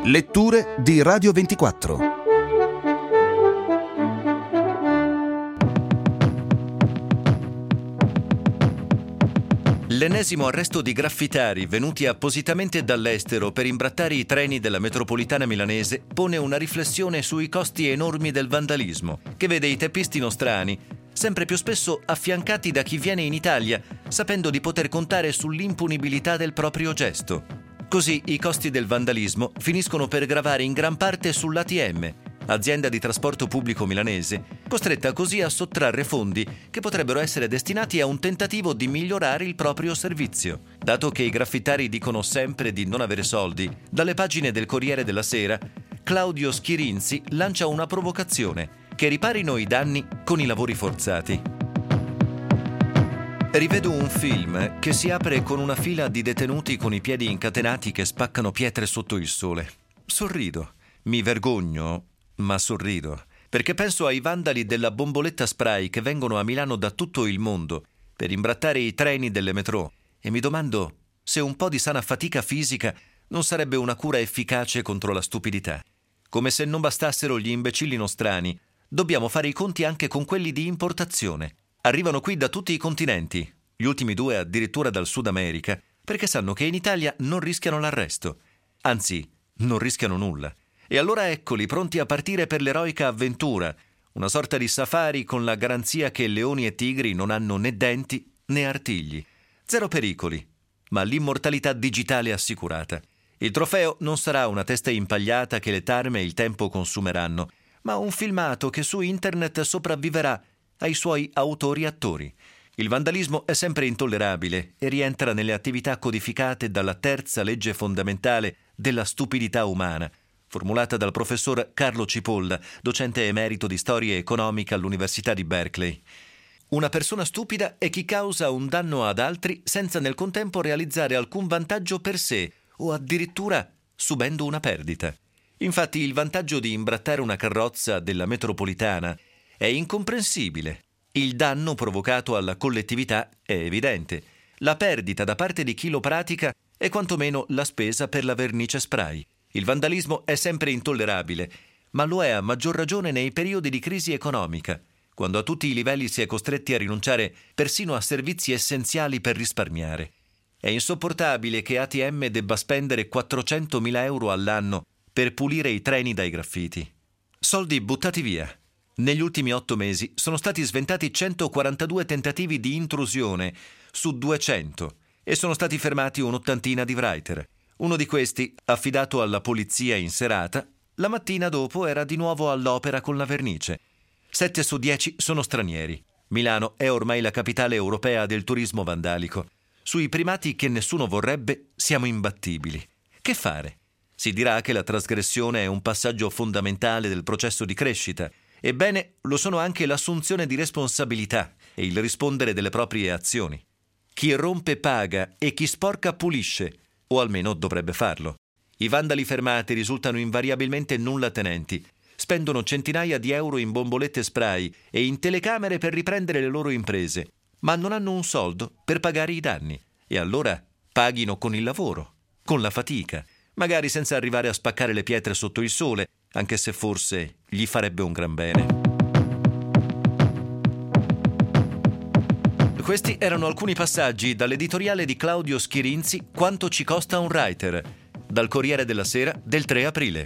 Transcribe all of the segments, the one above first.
Letture di Radio 24. L'ennesimo arresto di graffitari venuti appositamente dall'estero per imbrattare i treni della metropolitana milanese pone una riflessione sui costi enormi del vandalismo, che vede i teppisti nostrani sempre più spesso affiancati da chi viene in Italia, sapendo di poter contare sull'impunibilità del proprio gesto. Così i costi del vandalismo finiscono per gravare in gran parte sull'ATM, azienda di trasporto pubblico milanese, costretta così a sottrarre fondi che potrebbero essere destinati a un tentativo di migliorare il proprio servizio. Dato che i graffitari dicono sempre di non avere soldi, dalle pagine del Corriere della Sera, Claudio Schirinzi lancia una provocazione: che riparino i danni con i lavori forzati. Rivedo un film che si apre con una fila di detenuti con i piedi incatenati che spaccano pietre sotto il sole. Sorrido. Mi vergogno, ma sorrido, perché penso ai vandali della bomboletta spray che vengono a Milano da tutto il mondo per imbrattare i treni delle metro e mi domando se un po' di sana fatica fisica non sarebbe una cura efficace contro la stupidità. Come se non bastassero gli imbecilli nostrani, dobbiamo fare i conti anche con quelli di importazione. Arrivano qui da tutti i continenti, gli ultimi 2 addirittura dal Sud America, perché sanno che in Italia non rischiano l'arresto. Anzi, non rischiano nulla. E allora eccoli pronti a partire per l'eroica avventura, una sorta di safari con la garanzia che leoni e tigri non hanno né denti né artigli. 0 pericoli, ma l'immortalità digitale assicurata. Il trofeo non sarà una testa impagliata che le tarme e il tempo consumeranno, ma un filmato che su internet sopravviverà ai suoi autori-attori. Il vandalismo è sempre intollerabile e rientra nelle attività codificate dalla terza legge fondamentale della stupidità umana, formulata dal professor Carlo Cipolla, docente emerito di storia economica all'Università di Berkeley. Una persona stupida è chi causa un danno ad altri senza nel contempo realizzare alcun vantaggio per sé o addirittura subendo una perdita. Infatti il vantaggio di imbrattare una carrozza della metropolitana è incomprensibile. Il danno provocato alla collettività è evidente. La perdita da parte di chi lo pratica è quantomeno la spesa per la vernice spray. Il vandalismo è sempre intollerabile, ma lo è a maggior ragione nei periodi di crisi economica, quando a tutti i livelli si è costretti a rinunciare persino a servizi essenziali per risparmiare. È insopportabile che ATM debba spendere 400.000 euro all'anno per pulire i treni dai graffiti. Soldi buttati via. Negli ultimi 8 mesi sono stati sventati 142 tentativi di intrusione su 200 e sono stati fermati un'ottantina di writer. Uno di questi, affidato alla polizia in serata, la mattina dopo era di nuovo all'opera con la vernice. 7 su 10 sono stranieri. Milano è ormai la capitale europea del turismo vandalico. Sui primati che nessuno vorrebbe siamo imbattibili. Che fare? Si dirà che la trasgressione è un passaggio fondamentale del processo di crescita. Ebbene, lo sono anche l'assunzione di responsabilità e il rispondere delle proprie azioni. Chi rompe paga e chi sporca pulisce, o almeno dovrebbe farlo. I vandali fermati risultano invariabilmente nullatenenti, spendono centinaia di euro in bombolette spray e in telecamere per riprendere le loro imprese, ma non hanno un soldo per pagare i danni. E allora paghino con il lavoro, con la fatica, magari senza arrivare a spaccare le pietre sotto il sole, anche se forse gli farebbe un gran bene. Questi erano alcuni passaggi dall'editoriale di Claudio Schirinzi Quanto ci costa un writer, dal Corriere della Sera del 3 aprile.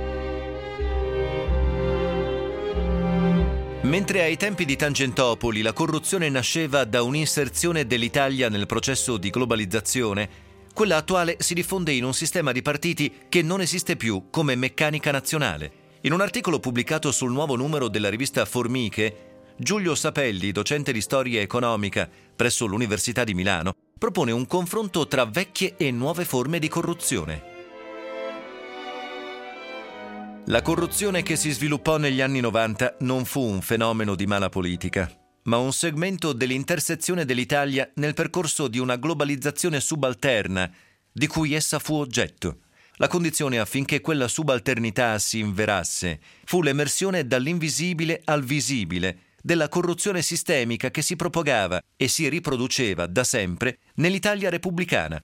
Mentre ai tempi di Tangentopoli la corruzione nasceva da un'inserzione dell'Italia nel processo di globalizzazione, quella attuale si diffonde in un sistema di partiti che non esiste più come meccanica nazionale. In un articolo pubblicato sul nuovo numero della rivista Formiche, Giulio Sapelli, docente di storia economica presso l'Università di Milano, propone un confronto tra vecchie e nuove forme di corruzione. La corruzione che si sviluppò negli anni 90 non fu un fenomeno di mala politica, ma un segmento dell'intersezione dell'Italia nel percorso di una globalizzazione subalterna di cui essa fu oggetto. La condizione affinché quella subalternità si inverasse fu l'emersione dall'invisibile al visibile della corruzione sistemica che si propagava e si riproduceva da sempre nell'Italia repubblicana,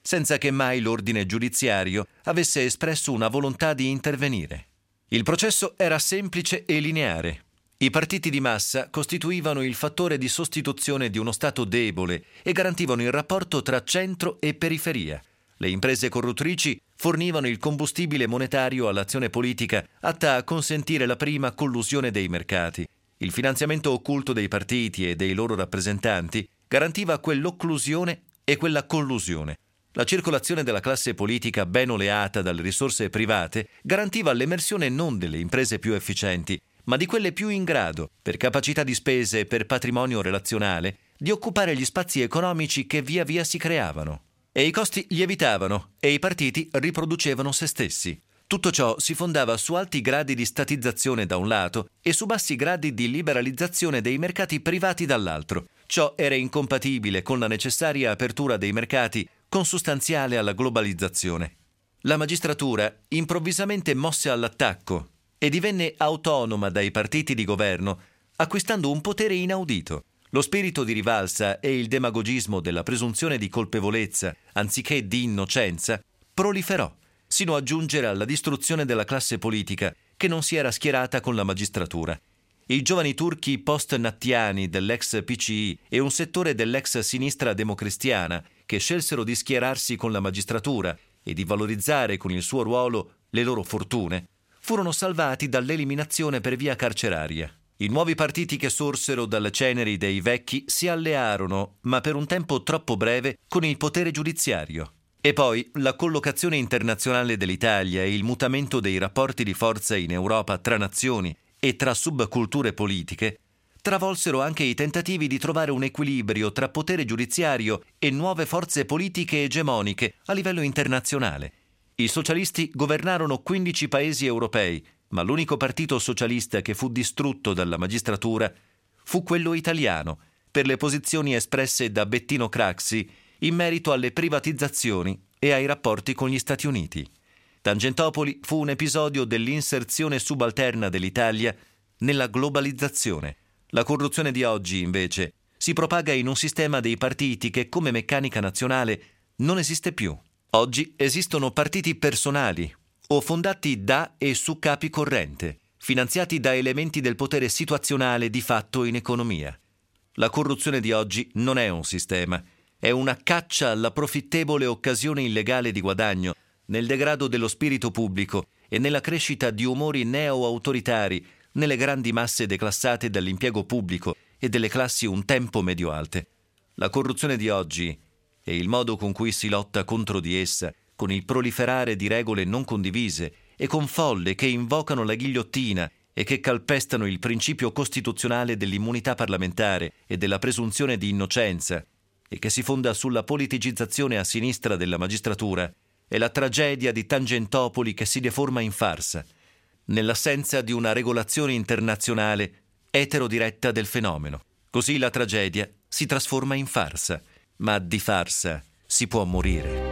senza che mai l'ordine giudiziario avesse espresso una volontà di intervenire. Il processo era semplice e lineare. I partiti di massa costituivano il fattore di sostituzione di uno Stato debole e garantivano il rapporto tra centro e periferia. Le imprese corruttrici fornivano il combustibile monetario all'azione politica atta a consentire la prima collusione dei mercati. Il finanziamento occulto dei partiti e dei loro rappresentanti garantiva quell'occlusione e quella collusione. La circolazione della classe politica ben oleata dalle risorse private garantiva l'emersione non delle imprese più efficienti, ma di quelle più in grado, per capacità di spese e per patrimonio relazionale, di occupare gli spazi economici che via via si creavano. E i costi lievitavano e i partiti riproducevano se stessi. Tutto ciò si fondava su alti gradi di statizzazione da un lato e su bassi gradi di liberalizzazione dei mercati privati dall'altro. Ciò era incompatibile con la necessaria apertura dei mercati consustanziale alla globalizzazione. La magistratura improvvisamente mosse all'attacco e divenne autonoma dai partiti di governo, acquistando un potere inaudito. Lo spirito di rivalsa e il demagogismo della presunzione di colpevolezza, anziché di innocenza, proliferò, sino a giungere alla distruzione della classe politica che non si era schierata con la magistratura. I giovani turchi post-nattiani dell'ex PCI e un settore dell'ex sinistra democristiana che scelsero di schierarsi con la magistratura e di valorizzare con il suo ruolo le loro fortune, furono salvati dall'eliminazione per via carceraria. I nuovi partiti che sorsero dalle ceneri dei vecchi si allearono, ma per un tempo troppo breve, con il potere giudiziario. E poi la collocazione internazionale dell'Italia e il mutamento dei rapporti di forza in Europa tra nazioni e tra subculture politiche travolsero anche i tentativi di trovare un equilibrio tra potere giudiziario e nuove forze politiche egemoniche a livello internazionale. I socialisti governarono 15 paesi europei, ma l'unico partito socialista che fu distrutto dalla magistratura fu quello italiano, per le posizioni espresse da Bettino Craxi in merito alle privatizzazioni e ai rapporti con gli Stati Uniti. Tangentopoli fu un episodio dell'inserzione subalterna dell'Italia nella globalizzazione. La corruzione di oggi, invece, si propaga in un sistema dei partiti che, come meccanica nazionale, non esiste più. Oggi esistono partiti personali o fondati da e su capi corrente, finanziati da elementi del potere situazionale di fatto in economia. La corruzione di oggi non è un sistema, è una caccia alla profittevole occasione illegale di guadagno, nel degrado dello spirito pubblico e nella crescita di umori neo-autoritari nelle grandi masse declassate dall'impiego pubblico e delle classi un tempo medio-alte. La corruzione di oggi e il modo con cui si lotta contro di essa, con il proliferare di regole non condivise e con folle che invocano la ghigliottina e che calpestano il principio costituzionale dell'immunità parlamentare e della presunzione di innocenza e che si fonda sulla politicizzazione a sinistra della magistratura, è la tragedia di Tangentopoli che si deforma in farsa, nell'assenza di una regolazione internazionale eterodiretta del fenomeno. Così la tragedia si trasforma in farsa, ma di farsa si può morire.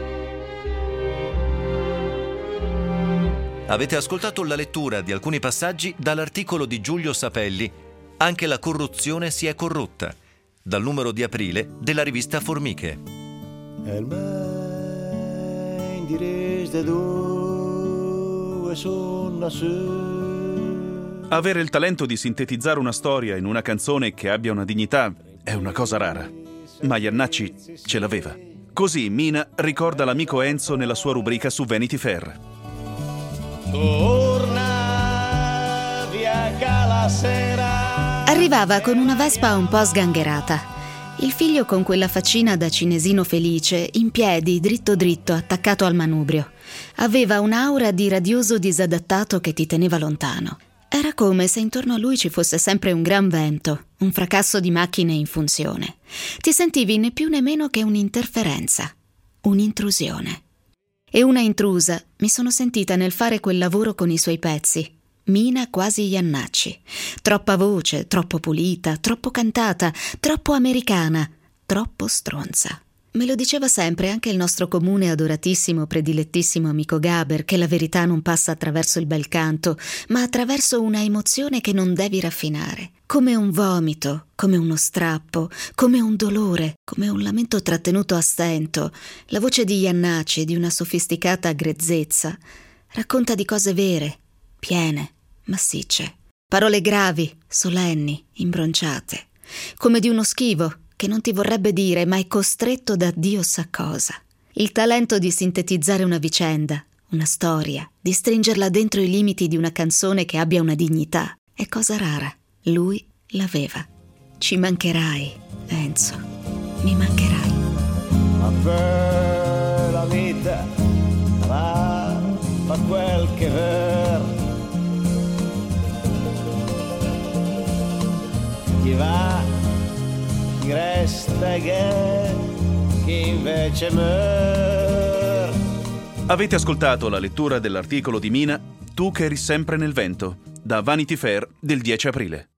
Avete ascoltato la lettura di alcuni passaggi dall'articolo di Giulio Sapelli «Anche la corruzione si è corrotta», dal numero di aprile della rivista Formiche. Avere il talento di sintetizzare una storia in una canzone che abbia una dignità è una cosa rara, ma Jannacci ce l'aveva. Così Mina ricorda l'amico Enzo nella sua rubrica su Vanity Fair. Arrivava con una Vespa un po' sgangherata. Il figlio con quella faccina da cinesino felice, in piedi, dritto dritto, attaccato al manubrio. Aveva un'aura di radioso disadattato che ti teneva lontano. Era come se intorno a lui ci fosse sempre un gran vento, un fracasso di macchine in funzione. Ti sentivi né più né meno che un'interferenza, un'intrusione. E una intrusa mi sono sentita nel fare quel lavoro con i suoi pezzi. Mina quasi Jannacci. Troppa voce, troppo pulita, troppo cantata, troppo americana, troppo stronza. Me lo diceva sempre anche il nostro comune adoratissimo, predilettissimo amico Gaber, che la verità non passa attraverso il bel canto, ma attraverso una emozione che non devi raffinare. Come un vomito, come uno strappo, come un dolore, come un lamento trattenuto a stento. La voce di Iannacci, di una sofisticata grezzezza, racconta di cose vere, piene, massicce. Parole gravi, solenni, imbronciate. Come di uno schivo che non ti vorrebbe dire, ma è costretto da Dio sa cosa. Il talento di sintetizzare una vicenda, una storia, di stringerla dentro i limiti di una canzone che abbia una dignità, è cosa rara. Lui l'aveva. Ci mancherai, Enzo. Mi mancherai. Ma per la vita fa quel che ver. Chi va, chi resta e chi invece muore. Avete ascoltato la lettura dell'articolo di Mina Tu che eri sempre nel vento, da Vanity Fair del 10 aprile.